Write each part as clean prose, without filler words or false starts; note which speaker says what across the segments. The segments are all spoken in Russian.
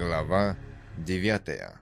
Speaker 1: Глава 9.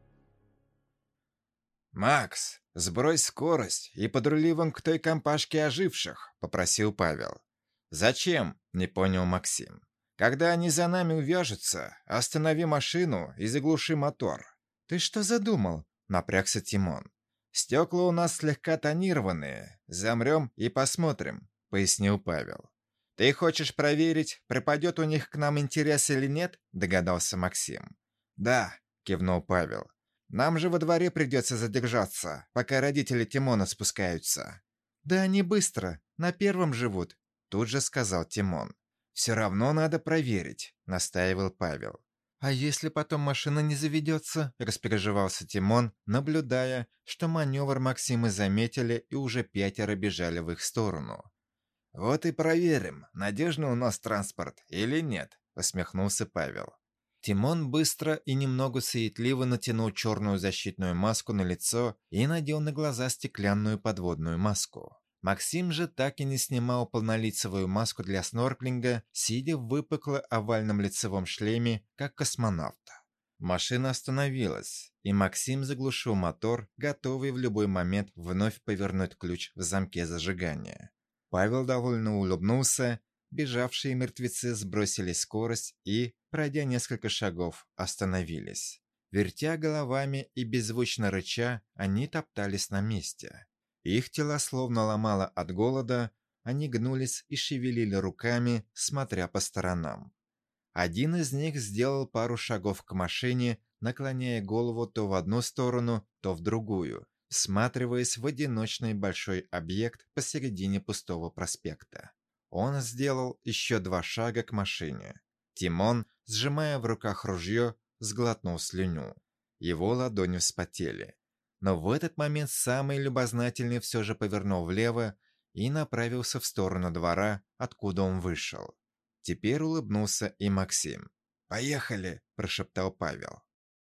Speaker 1: «Макс, сбрось скорость и подрули вон к той компашке оживших», — попросил Павел. «Зачем?» — не понял Максим. «Когда они за нами увяжутся, останови машину и заглуши мотор». «Ты что задумал?» — напрягся Тимон. «Стекла у нас слегка тонированные. Замрем и посмотрим», — пояснил Павел. «Ты хочешь проверить, пропадет у них к нам интерес или нет?» — догадался Максим. «Да», — кивнул Павел. «Нам же во дворе придется задержаться, пока родители Тимона спускаются». «Да они быстро, на первом живут», — тут же сказал Тимон. «Все равно надо проверить», — настаивал Павел. «А если потом машина не заведется?» — распереживался Тимон, наблюдая, что маневр Максима заметили и уже 5 бежали в их сторону. «Вот и проверим, надежный у нас транспорт или нет», — усмехнулся Павел. Тимон быстро и немного суетливо натянул черную защитную маску на лицо и надел на глаза стеклянную подводную маску. Максим же так и не снимал полнолицевую маску для снорклинга, сидя в выпукло-овальном лицевом шлеме, как космонавт. Машина остановилась, и Максим заглушил мотор, готовый в любой момент вновь повернуть ключ в замке зажигания. Павел довольно улыбнулся, бежавшие мертвецы сбросили скорость и, пройдя несколько шагов, остановились. Вертя головами и беззвучно рыча, они топтались на месте. Их тела словно ломало от голода, они гнулись и шевелили руками, смотря по сторонам. Один из них сделал пару шагов к машине, наклоняя голову то в одну сторону, то в другую, всматриваясь в одиночный большой объект посередине пустого проспекта. Он сделал еще 2 шага к машине. Тимон, сжимая в руках ружье, сглотнул слюню. Его ладони вспотели. Но в этот момент самый любознательный все же повернул влево и направился в сторону двора, откуда он вышел. Теперь улыбнулся и Максим. «Поехали!» – прошептал Павел.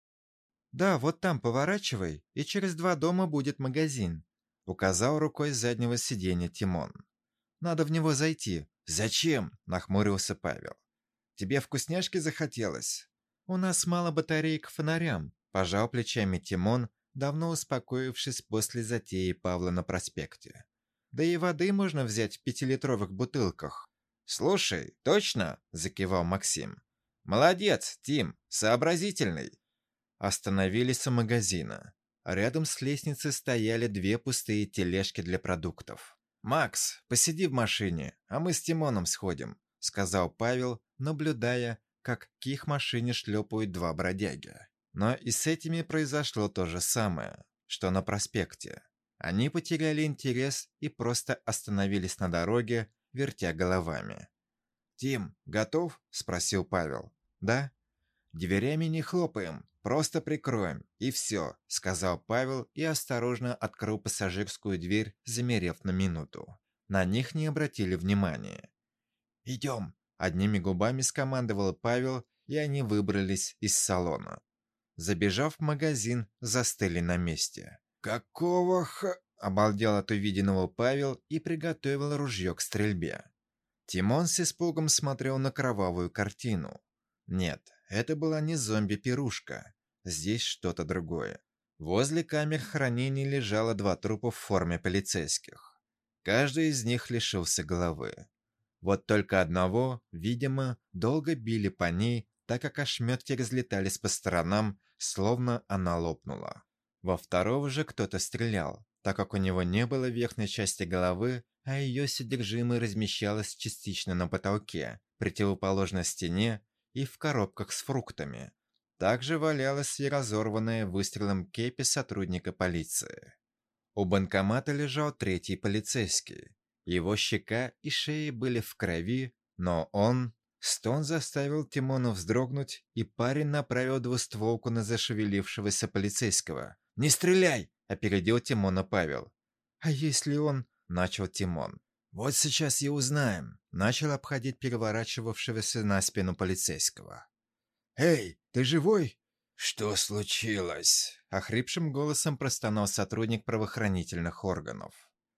Speaker 1: «Да, вот там поворачивай, и через 2 дома будет магазин», — указал рукой с заднего сиденья Тимон. «Надо в него зайти». «Зачем?» — нахмурился Павел. «Тебе вкусняшки захотелось?» «У нас мало батарей к фонарям», — пожал плечами Тимон, давно успокоившись после затеи Павла на проспекте. «Да и воды можно взять в 5-литровых бутылках». «Слушай, точно?» — закивал Максим. «Молодец, Тим, сообразительный». Остановились у магазина. Рядом с лестницей стояли 2 пустые тележки для продуктов. «Макс, посиди в машине, а мы с Тимоном сходим», — сказал Павел, наблюдая, как к их машине шлепают 2 бродяги. Но и с этими произошло то же самое, что на проспекте. Они потеряли интерес и просто остановились на дороге, вертя головами. «Тим, готов?» — спросил Павел. «Да?» «Дверями не хлопаем, просто прикроем, и все», — сказал Павел и осторожно открыл пассажирскую дверь, замерев на минуту. На них не обратили внимания. «Идем», — одними губами скомандовал Павел, и они выбрались из салона. Забежав в магазин, застыли на месте. «Какого х...» — обалдел от увиденного Павел и приготовил ружье к стрельбе. Тимон с испугом смотрел на кровавую картину. Нет, это была не зомби-пирушка. Здесь что-то другое. Возле камер хранения лежало 2 трупа в форме полицейских. Каждый из них лишился головы. Вот только одного, видимо, долго били по ней, так как ошметки разлетались по сторонам, словно она лопнула. Во второго же кто-то стрелял, так как у него не было верхней части головы, а ее содержимое размещалось частично на потолке, противоположно стене, и в коробках с фруктами. Также валялась и разорванная выстрелом кепи сотрудника полиции. У банкомата лежал 3-й полицейский. Его щека и шея были в крови, но он... Стон заставил Тимона вздрогнуть, и парень направил двустволку на зашевелившегося полицейского. «Не стреляй!» — опередил Тимона Павел. «А если он...» — начал Тимон. «Вот сейчас и узнаем», — начал обходить переворачивавшегося на спину полицейского. «Эй, ты живой?» «Что случилось?» — охрипшим голосом простонал сотрудник правоохранительных органов.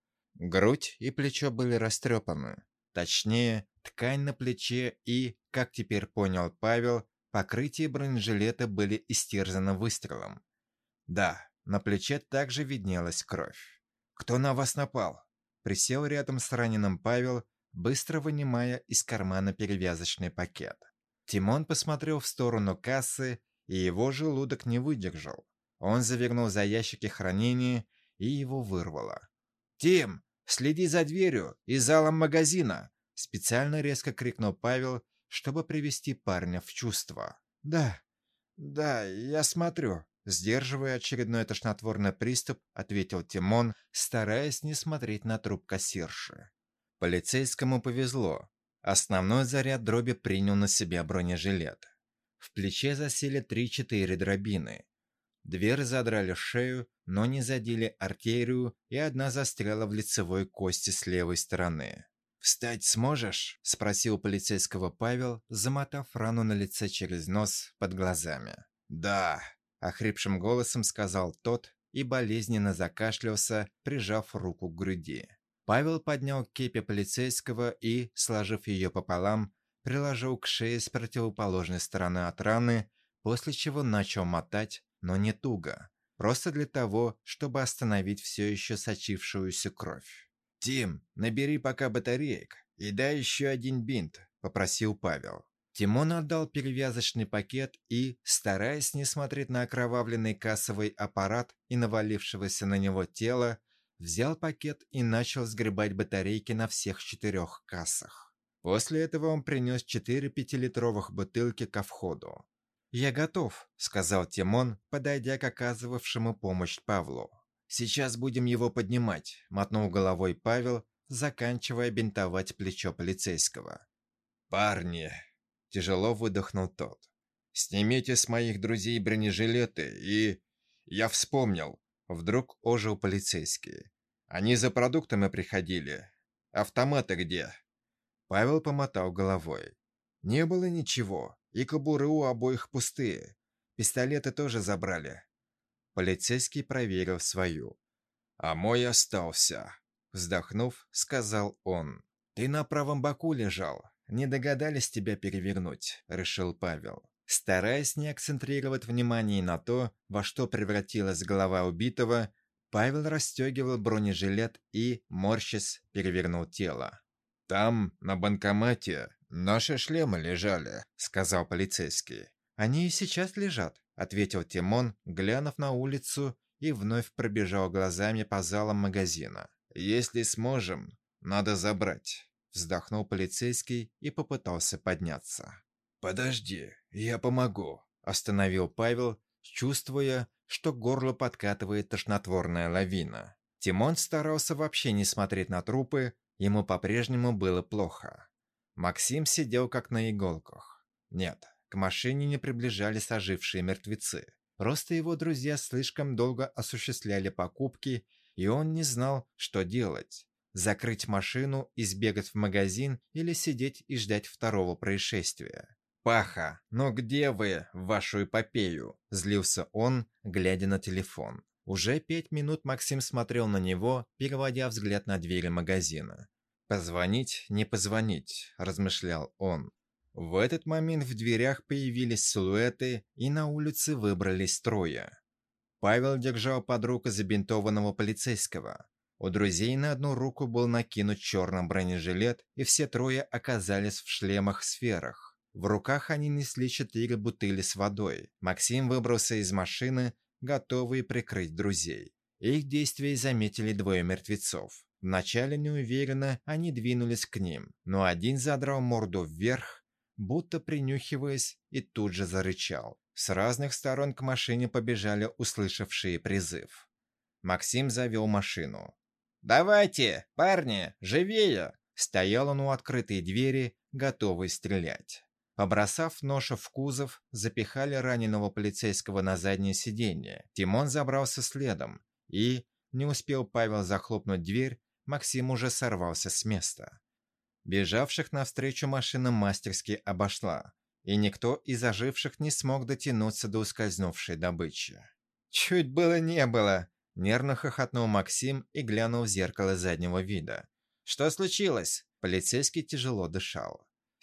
Speaker 1: Грудь и плечо были растрепаны. Точнее, ткань на плече и, как теперь понял Павел, покрытие бронежилета были истерзаны выстрелом. Да, на плече также виднелась кровь. «Кто на вас напал?» Присел рядом с раненым Павел, быстро вынимая из кармана перевязочный пакет. Тимон посмотрел в сторону кассы, и его желудок не выдержал. Он завернул за ящики хранения, и его вырвало. «Тим, следи за дверью и залом магазина!» Специально резко крикнул Павел, чтобы привести парня в чувство. «Да, я смотрю», — сдерживая очередной тошнотворный приступ, ответил Тимон, стараясь не смотреть на труп кассирши. Полицейскому повезло. Основной заряд дроби принял на себя бронежилет. В плече засели 3-4 дробины. Две разодрали шею, но не задели артерию, и одна застряла в лицевой кости с левой стороны. «Встать сможешь?» – спросил полицейского Павел, замотав рану на лице через нос под глазами. «Да», – охрипшим голосом сказал тот и болезненно закашлялся, прижав руку к груди. Павел поднял кепи полицейского и, сложив ее пополам, приложил к шее с противоположной стороны от раны, после чего начал мотать, но не туго, просто для того, чтобы остановить все еще сочившуюся кровь. «Тим, набери пока батареек и дай еще один бинт», — попросил Павел. Тимон отдал перевязочный пакет и, стараясь не смотреть на окровавленный кассовый аппарат и навалившегося на него тело, взял пакет и начал сгребать батарейки на всех 4 кассах. После этого он принес 4 5-литровых бутылки ко входу. «Я готов», — сказал Тимон, подойдя к оказывавшему помощь Павлу. «Сейчас будем его поднимать», — мотнул головой Павел, заканчивая бинтовать плечо полицейского. «Парни», — тяжело выдохнул тот, — «снимите с моих друзей бронежилеты и...» «Я вспомнил», — вдруг ожил полицейский. «Они за продуктами приходили. Автоматы где?» Павел помотал головой. «Не было ничего, и кобуры у обоих пустые. Пистолеты тоже забрали». Полицейский проверил свою. «А мой остался», — вздохнув, сказал он. «Ты на правом боку лежал. Не догадались тебя перевернуть», — решил Павел. Стараясь не акцентрировать внимание на то, во что превратилась голова убитого, Павел расстегивал бронежилет и, морщась, перевернул тело. «Там, на банкомате, наши шлемы лежали», — сказал полицейский. «Они и сейчас лежат», — ответил Тимон, глянув на улицу, и вновь пробежал глазами по залам магазина. «Если сможем, надо забрать», — вздохнул полицейский и попытался подняться. «Подожди, я помогу», — остановил Павел, чувствуя, что к горлу подкатывает тошнотворная лавина. Тимон старался вообще не смотреть на трупы, ему по-прежнему было плохо. Максим сидел как на иголках. Нет, к машине не приближались ожившие мертвецы. Просто его друзья слишком долго осуществляли покупки, и он не знал, что делать. Закрыть машину и сбегать в магазин или сидеть и ждать второго происшествия. «Паха, ну где вы, в вашу эпопею?» – злился он, глядя на телефон. Уже 5 минут Максим смотрел на него, переводя взгляд на двери магазина. «Позвонить, не позвонить», – размышлял он. В этот момент в дверях появились силуэты, и на улице выбрались трое. Павел держал под руку забинтованного полицейского. У друзей на одну руку был накинут черный бронежилет, и все трое оказались в шлемах-сферах. В руках они несли 4 бутыли с водой. Максим выбрался из машины, готовый прикрыть друзей. Их действия заметили 2 мертвецов. Вначале неуверенно они двинулись к ним, но один задрал морду вверх, будто принюхиваясь, и тут же зарычал. С разных сторон к машине побежали услышавшие призыв. Максим завел машину. «Давайте, парни, живее!» Стоял он у открытой двери, готовый стрелять. Побросав ноша в кузов, запихали раненого полицейского на заднее сиденье. Тимон забрался следом, и, не успел Павел захлопнуть дверь, Максим уже сорвался с места. Бежавших навстречу машина мастерски обошла, и никто из оживших не смог дотянуться до ускользнувшей добычи. «Чуть было не было!» – нервно хохотнул Максим и глянул в зеркало заднего вида. «Что случилось?» – полицейский тяжело дышал.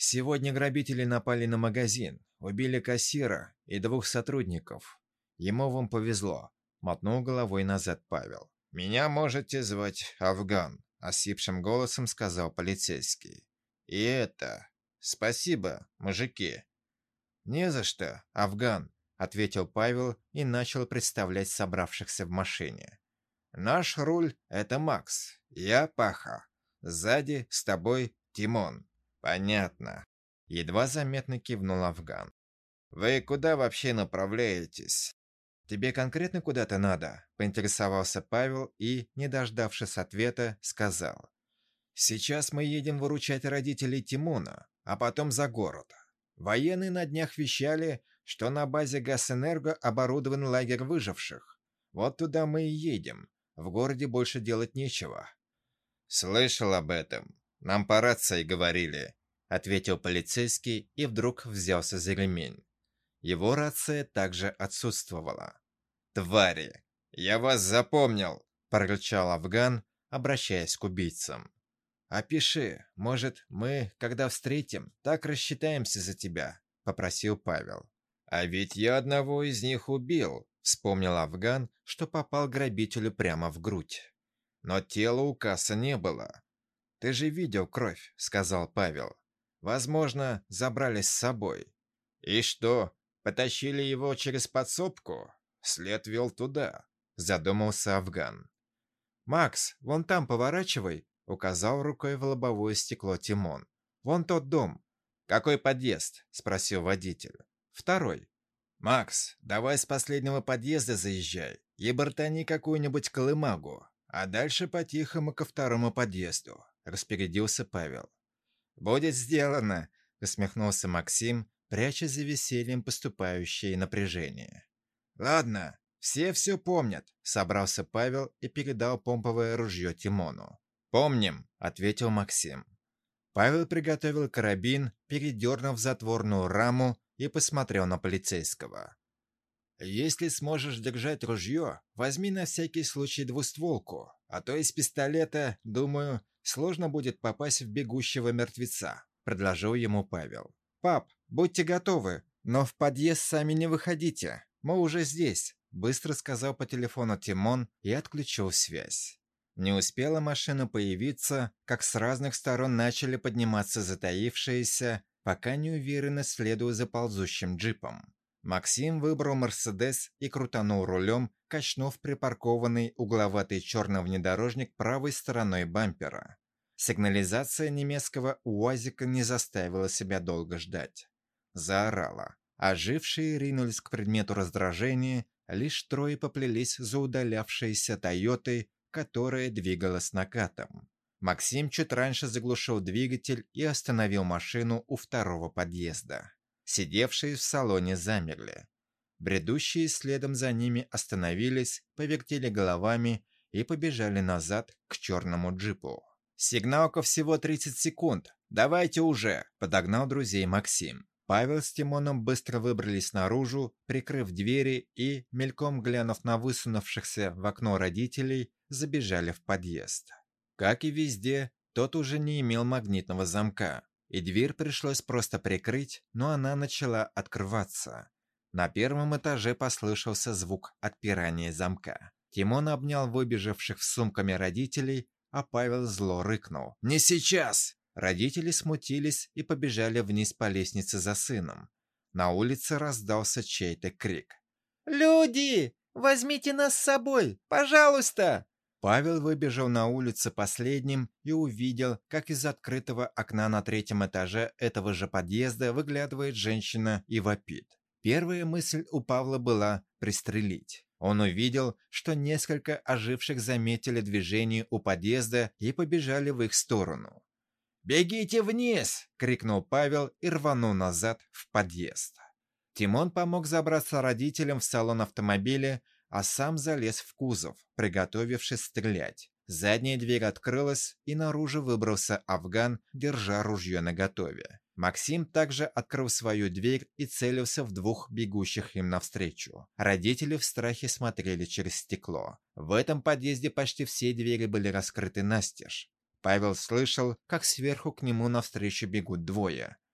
Speaker 1: Сегодня грабители напали на магазин, убили кассира и 2 сотрудников. Ему вам повезло, мотнул головой назад Павел. Меня можете звать Афган, осипшим голосом сказал полицейский. И это... Спасибо, мужики. Не за что, Афган, ответил Павел и начал представлять собравшихся в машине. Наш руль — это Макс, я Паха. Сзади с тобой Тимон. Понятно. Едва заметно кивнул Афган. Вы куда вообще направляетесь? Тебе конкретно куда-то надо? Поинтересовался Павел и, не дождавшись ответа, сказал. Сейчас мы едем выручать родителей Тимона, а потом за город. Военные на днях вещали, что на базе Газэнерго оборудован лагерь выживших. Вот туда мы и едем. В городе больше делать нечего. Слышал об этом. Нам по рации говорили, ответил полицейский и вдруг взялся за ремень. Его рация также отсутствовала. «Твари! Я вас запомнил!» – прорычал Афган, обращаясь к убийцам. «Опиши, может, мы, когда встретим, так рассчитаемся за тебя», – попросил Павел. «А ведь я одного из них убил», – вспомнил Афган, что попал грабителю прямо в грудь. «Но тела у Касса не было». «Ты же видел кровь», – сказал Павел. «Возможно, забрали с собой». «И что, потащили его через подсобку? След вел туда», – задумался Афган. «Макс, вон там поворачивай», — указал рукой в лобовое стекло Тимон. «Вон тот дом». «Какой подъезд?» — спросил водитель. «Второй». «Макс, давай с последнего подъезда заезжай и бортани какую-нибудь колымагу, а дальше по-тихому ко второму подъезду», — распорядился Павел. «Будет сделано», — усмехнулся Максим, пряча за весельем поступающее напряжение. «Ладно, все помнят», — собрался Павел и передал помповое ружье Тимону. «Помним», — ответил Максим. Павел приготовил карабин, передернув затворную раму и посмотрел на полицейского. «Если сможешь держать ружье, возьми на всякий случай двустволку, а то из пистолета, думаю, сложно будет попасть в бегущего мертвеца», — предложил ему Павел. «Пап, будьте готовы, но в подъезд сами не выходите, мы уже здесь», — быстро сказал по телефону Тимон и отключил связь. Не успела машина появиться, как с разных сторон начали подниматься затаившиеся, пока неуверенно следуя за ползущим джипом. Максим выбрал «Мерседес» и крутанул рулем, качнув припаркованный угловатый черный внедорожник правой стороной бампера. Сигнализация немецкого УАЗика не заставила себя долго ждать. Заорала. Ожившие ринулись к предмету раздражения, лишь трое поплелись за удалявшейся «Тойотой», которая двигалась накатом. Максим чуть раньше заглушил двигатель и остановил машину у второго подъезда. Сидевшие в салоне замерли. Бредущие следом за ними остановились, повертели головами и побежали назад к черному джипу. «Сигналка всего 30 секунд. Давайте уже!» – подогнал друзей Максим. Павел с Тимоном быстро выбрались наружу, прикрыв двери и, мельком глянув на высунувшихся в окно родителей, забежали в подъезд. Как и везде, тот уже не имел магнитного замка, и дверь пришлось просто прикрыть, но она начала открываться. На первом этаже послышался звук отпирания замка. Тимон обнял выбежавших с сумками родителей, а Павел зло рыкнул. «Не сейчас!» Родители смутились и побежали вниз по лестнице за сыном. На улице раздался чей-то крик. «Люди! Возьмите нас с собой! Пожалуйста!» Павел выбежал на улицу последним и увидел, как из открытого окна на третьем этаже этого же подъезда выглядывает женщина и вопит. Первая мысль у Павла была пристрелить. Он увидел, что несколько оживших заметили движение у подъезда и побежали в их сторону. «Бегите вниз!» — крикнул Павел и рванул назад в подъезд. Тимон помог забраться родителям в салон автомобиля, а сам залез в кузов, приготовившись стрелять. Задняя дверь открылась, и наружу выбрался Афган, держа ружье наготове. Максим также открыл свою дверь и целился в двух бегущих им навстречу. Родители в страхе смотрели через стекло. В этом подъезде почти все двери были раскрыты настежь. Павел слышал, как сверху к нему навстречу бегут двое.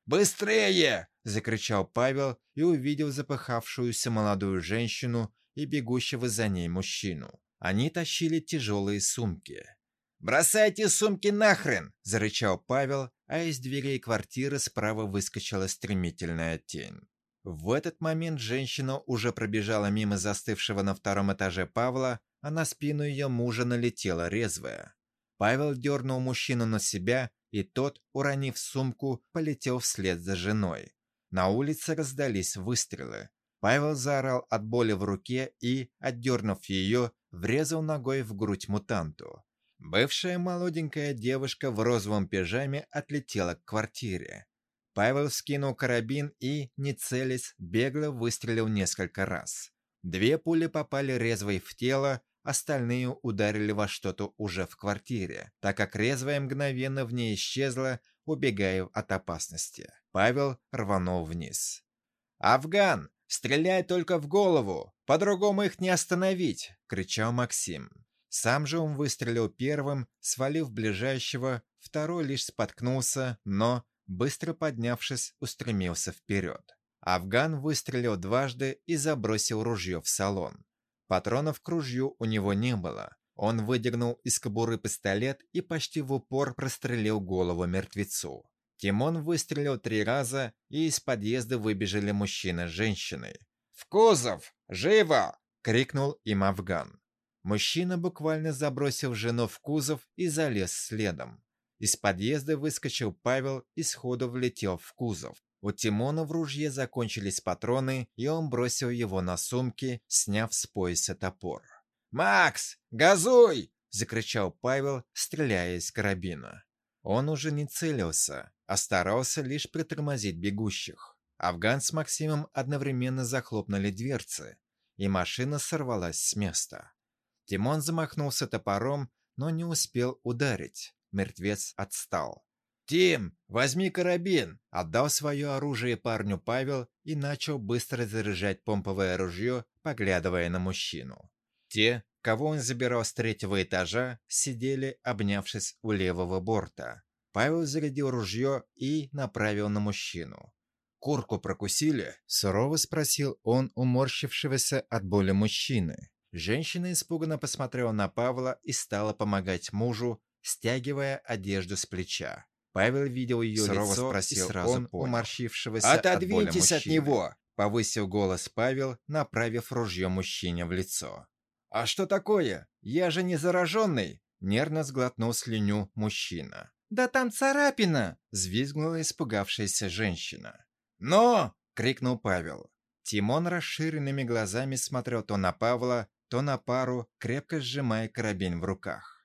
Speaker 1: «Быстрее!» – закричал Павел и увидел запыхавшуюся молодую женщину и бегущего за ней мужчину. Они тащили тяжелые сумки. «Бросайте сумки нахрен!» – зарычал Павел, а из дверей квартиры справа выскочила стремительная тень. В этот момент женщина уже пробежала мимо застывшего на втором этаже Павла, а на спину ее мужа налетела резвая. Павел дернул мужчину на себя, и тот, уронив сумку, полетел вслед за женой. На улице раздались выстрелы. Павел заорал от боли в руке и, отдернув ее, врезал ногой в грудь мутанту. Бывшая молоденькая девушка в розовом пижаме отлетела к квартире. Павел вскинул карабин и, не целясь, бегло выстрелил несколько раз. 2 пули попали резвой в тело, остальные ударили во что-то уже в квартире, так как резвая мгновенно в ней исчезла, убегая от опасности. Павел рванул вниз. «Афган, стреляй только в голову! По-другому их не остановить!» — кричал Максим. Сам же он выстрелил первым, свалив ближайшего, второй лишь споткнулся, но, быстро поднявшись, устремился вперед. Афган выстрелил дважды и забросил ружье в салон. Патронов к ружью у него не было. Он выдернул из кобуры пистолет и почти в упор прострелил голову мертвецу. Тимон выстрелил 3 раза, и из подъезда выбежали мужчина с женщиной. «В кузов! Живо!» — крикнул им Афган. Мужчина буквально забросил жену в кузов и залез следом. Из подъезда выскочил Павел и сходу влетел в кузов. У Тимона в ружье закончились патроны, и он бросил его на сумки, сняв с пояса топор. «Макс, газуй!» – закричал Павел, стреляя из карабина. Он уже не целился, а старался лишь притормозить бегущих. Афган с Максимом одновременно захлопнули дверцы, и машина сорвалась с места. Тимон замахнулся топором, но не успел ударить. Мертвец отстал. «Тим, возьми карабин!» – отдал свое оружие парню Павел и начал быстро заряжать помповое ружье, поглядывая на мужчину. Те, кого он забирал с 3-го этажа, сидели, обнявшись у левого борта. Павел зарядил ружье и направил на мужчину. «Куртку прокусили?» – сурово спросил он уморщившегося от боли мужчины. Женщина испуганно посмотрела на Павла и стала помогать мужу, стягивая одежду с плеча. Павел видел ее
Speaker 2: Сурово
Speaker 1: лицо
Speaker 2: спросил
Speaker 1: и сразу
Speaker 2: он,
Speaker 1: уморщившегося от боли
Speaker 2: «Отодвиньтесь от
Speaker 1: мужчины.
Speaker 2: него!»
Speaker 1: Повысил голос Павел, направив ружье мужчине в лицо. «А что такое? Я же не зараженный!» Нервно сглотнул слюню мужчина. «Да там царапина!» Взвизгнула испугавшаяся женщина. «Но!» — крикнул Павел. Тимон расширенными глазами смотрел то на Павла, то на пару, крепко сжимая карабин в руках.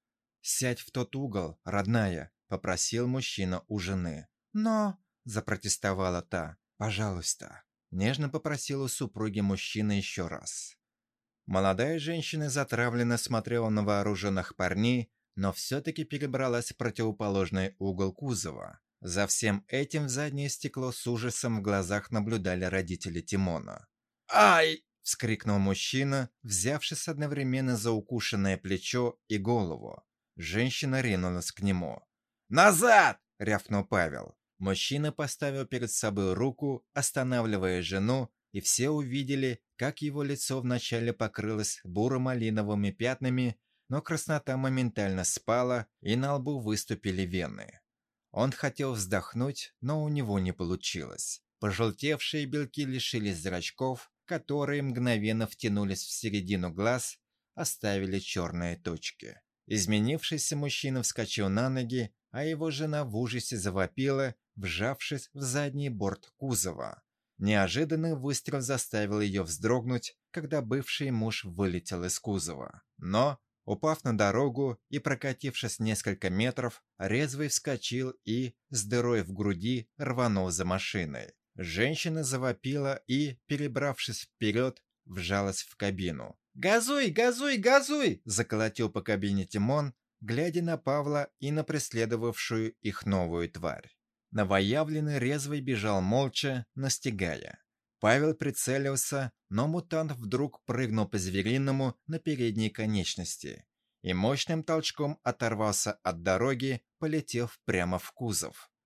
Speaker 1: «Сядь в тот угол, родная!» — попросил мужчина у жены. «Но!» — запротестовала та. «Пожалуйста!» — нежно попросил у супруги мужчина еще раз. Молодая женщина затравленно смотрела на вооруженных парней, но все-таки перебралась в противоположный угол кузова. За всем этим в заднее стекло с ужасом в глазах наблюдали родители Тимона. «Ай!» — вскрикнул мужчина, взявшись одновременно за укушенное плечо и голову. Женщина ринулась к нему. «Назад!» — рявкнул Павел. Мужчина поставил перед собой руку, останавливая жену, и все увидели, как его лицо вначале покрылось буро-малиновыми пятнами, но краснота моментально спала, и на лбу выступили вены. Он хотел вздохнуть, но у него не получилось. Пожелтевшие белки лишились зрачков, которые мгновенно втянулись в середину глаз, оставили черные точки. Изменившийся мужчина вскочил на ноги, а его жена в ужасе завопила, вжавшись в задний борт кузова. Неожиданный выстрел заставил ее вздрогнуть, когда бывший муж вылетел из кузова. Но, упав на дорогу и прокатившись несколько метров, резвый вскочил и, с дырой в груди, рванул за машиной. Женщина завопила и, перебравшись вперед, вжалась в кабину. «Газуй, газуй, газуй!» – заколотил по кабине Тимон, глядя на Павла и на преследовавшую их новую тварь. Новоявленный резвый бежал молча, настигая. Павел прицелился, но мутант вдруг прыгнул по-звериному на передние конечности и мощным толчком оторвался от дороги, полетев прямо в кузов.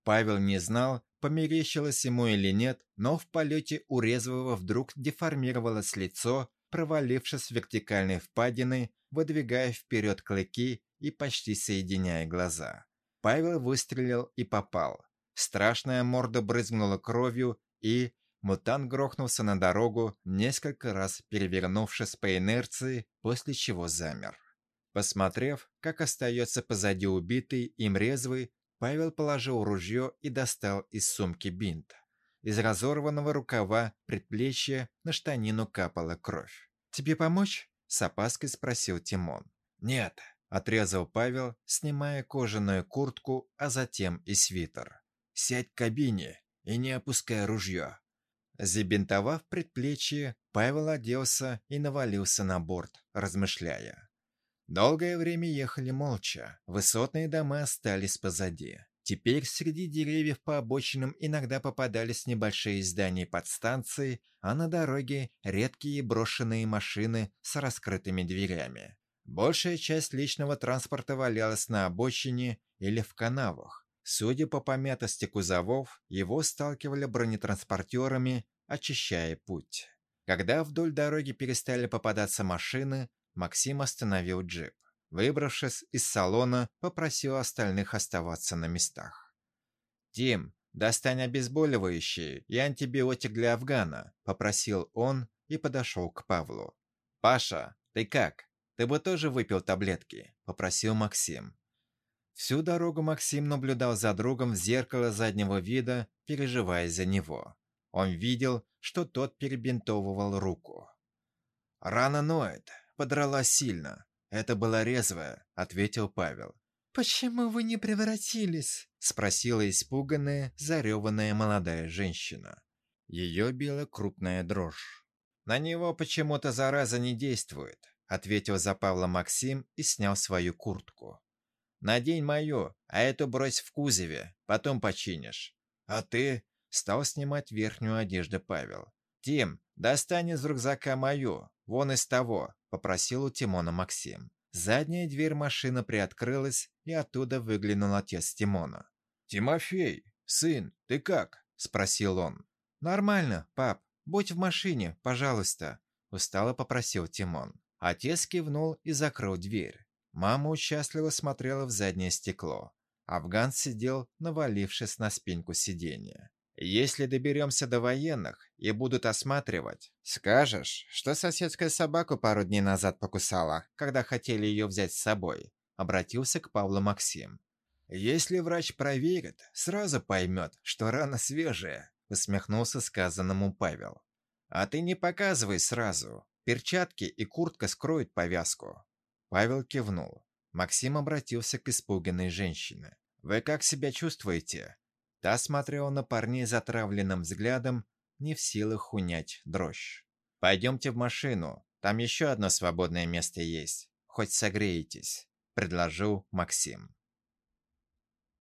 Speaker 1: Павел не знал, померещилось ему или нет, но в полете у резвого вдруг деформировалось лицо, провалившись в вертикальные впадины, выдвигая вперед клыки и почти соединяя глаза. Павел выстрелил и попал. Страшная морда брызгнула кровью, и мутант грохнулся на дорогу, несколько раз перевернувшись по инерции, после чего замер. Посмотрев, как остается позади убитый им резвый, Павел положил ружье и достал из сумки бинт. Из разорванного рукава предплечья на штанину капала кровь. «Тебе помочь?» – с опаской спросил Тимон. «Нет», – отрезал Павел, снимая кожаную куртку, а затем и свитер. «Сядь в кабине и не опускай ружье». Забинтовав предплечье, Павел оделся и навалился на борт, размышляя. Долгое время ехали молча, высотные дома остались позади. Теперь среди деревьев по обочинам иногда попадались небольшие здания подстанции, а на дороге редкие брошенные машины с раскрытыми дверями. Большая часть личного транспорта валялась на обочине или в канавах. Судя по помятости кузовов, его сталкивали бронетранспортерами, очищая путь. Когда вдоль дороги перестали попадаться машины, Максим остановил джип. Выбравшись из салона, попросил остальных оставаться на местах. «Тим, достань обезболивающее и антибиотик для Афгана», — попросил он и подошел к Павлу. «Паша, ты как? Ты бы тоже выпил таблетки?» — попросил Максим. Всю дорогу Максим наблюдал за другом в зеркало заднего вида, переживая за него. Он видел, что тот перебинтовывал руку. «Рана ноет, подралась сильно. Это была резвая», — ответил Павел. «Почему вы не превратились?» — спросила испуганная, зареванная молодая женщина. Ее била крупная дрожь. «На него почему-то зараза не действует», — ответил за Павла Максим и снял свою куртку. «Надень мою, а эту брось в кузове, потом починишь». «А ты?» — стал снимать верхнюю одежду Павел. «Тим, достань из рюкзака мою, вон из того», — попросил у Тимона Максим. Задняя дверь машины приоткрылась, и оттуда выглянул отец Тимона. «Тимофей, сын, ты как?» — спросил он. «Нормально, пап. Будь в машине, пожалуйста», — устало попросил Тимон. Отец кивнул и закрыл дверь. Мама участливо смотрела в заднее стекло. Афган сидел, навалившись на спинку сиденья. «Если доберемся до военных и будут осматривать, скажешь, что соседская собаку пару дней назад покусала, когда хотели ее взять с собой», — обратился к Павлу Максим. «Если врач проверит, сразу поймет, что рана свежая», — усмехнулся сказанному Павел. «А ты не показывай сразу. Перчатки и куртка скроют повязку». Павел кивнул. Максим обратился к испуганной женщине. «Вы как себя чувствуете?» Та смотрела на парней затравленным взглядом, не в силах унять дрожь. «Пойдемте в машину, там еще одно свободное место есть. Хоть согреетесь», — предложил Максим.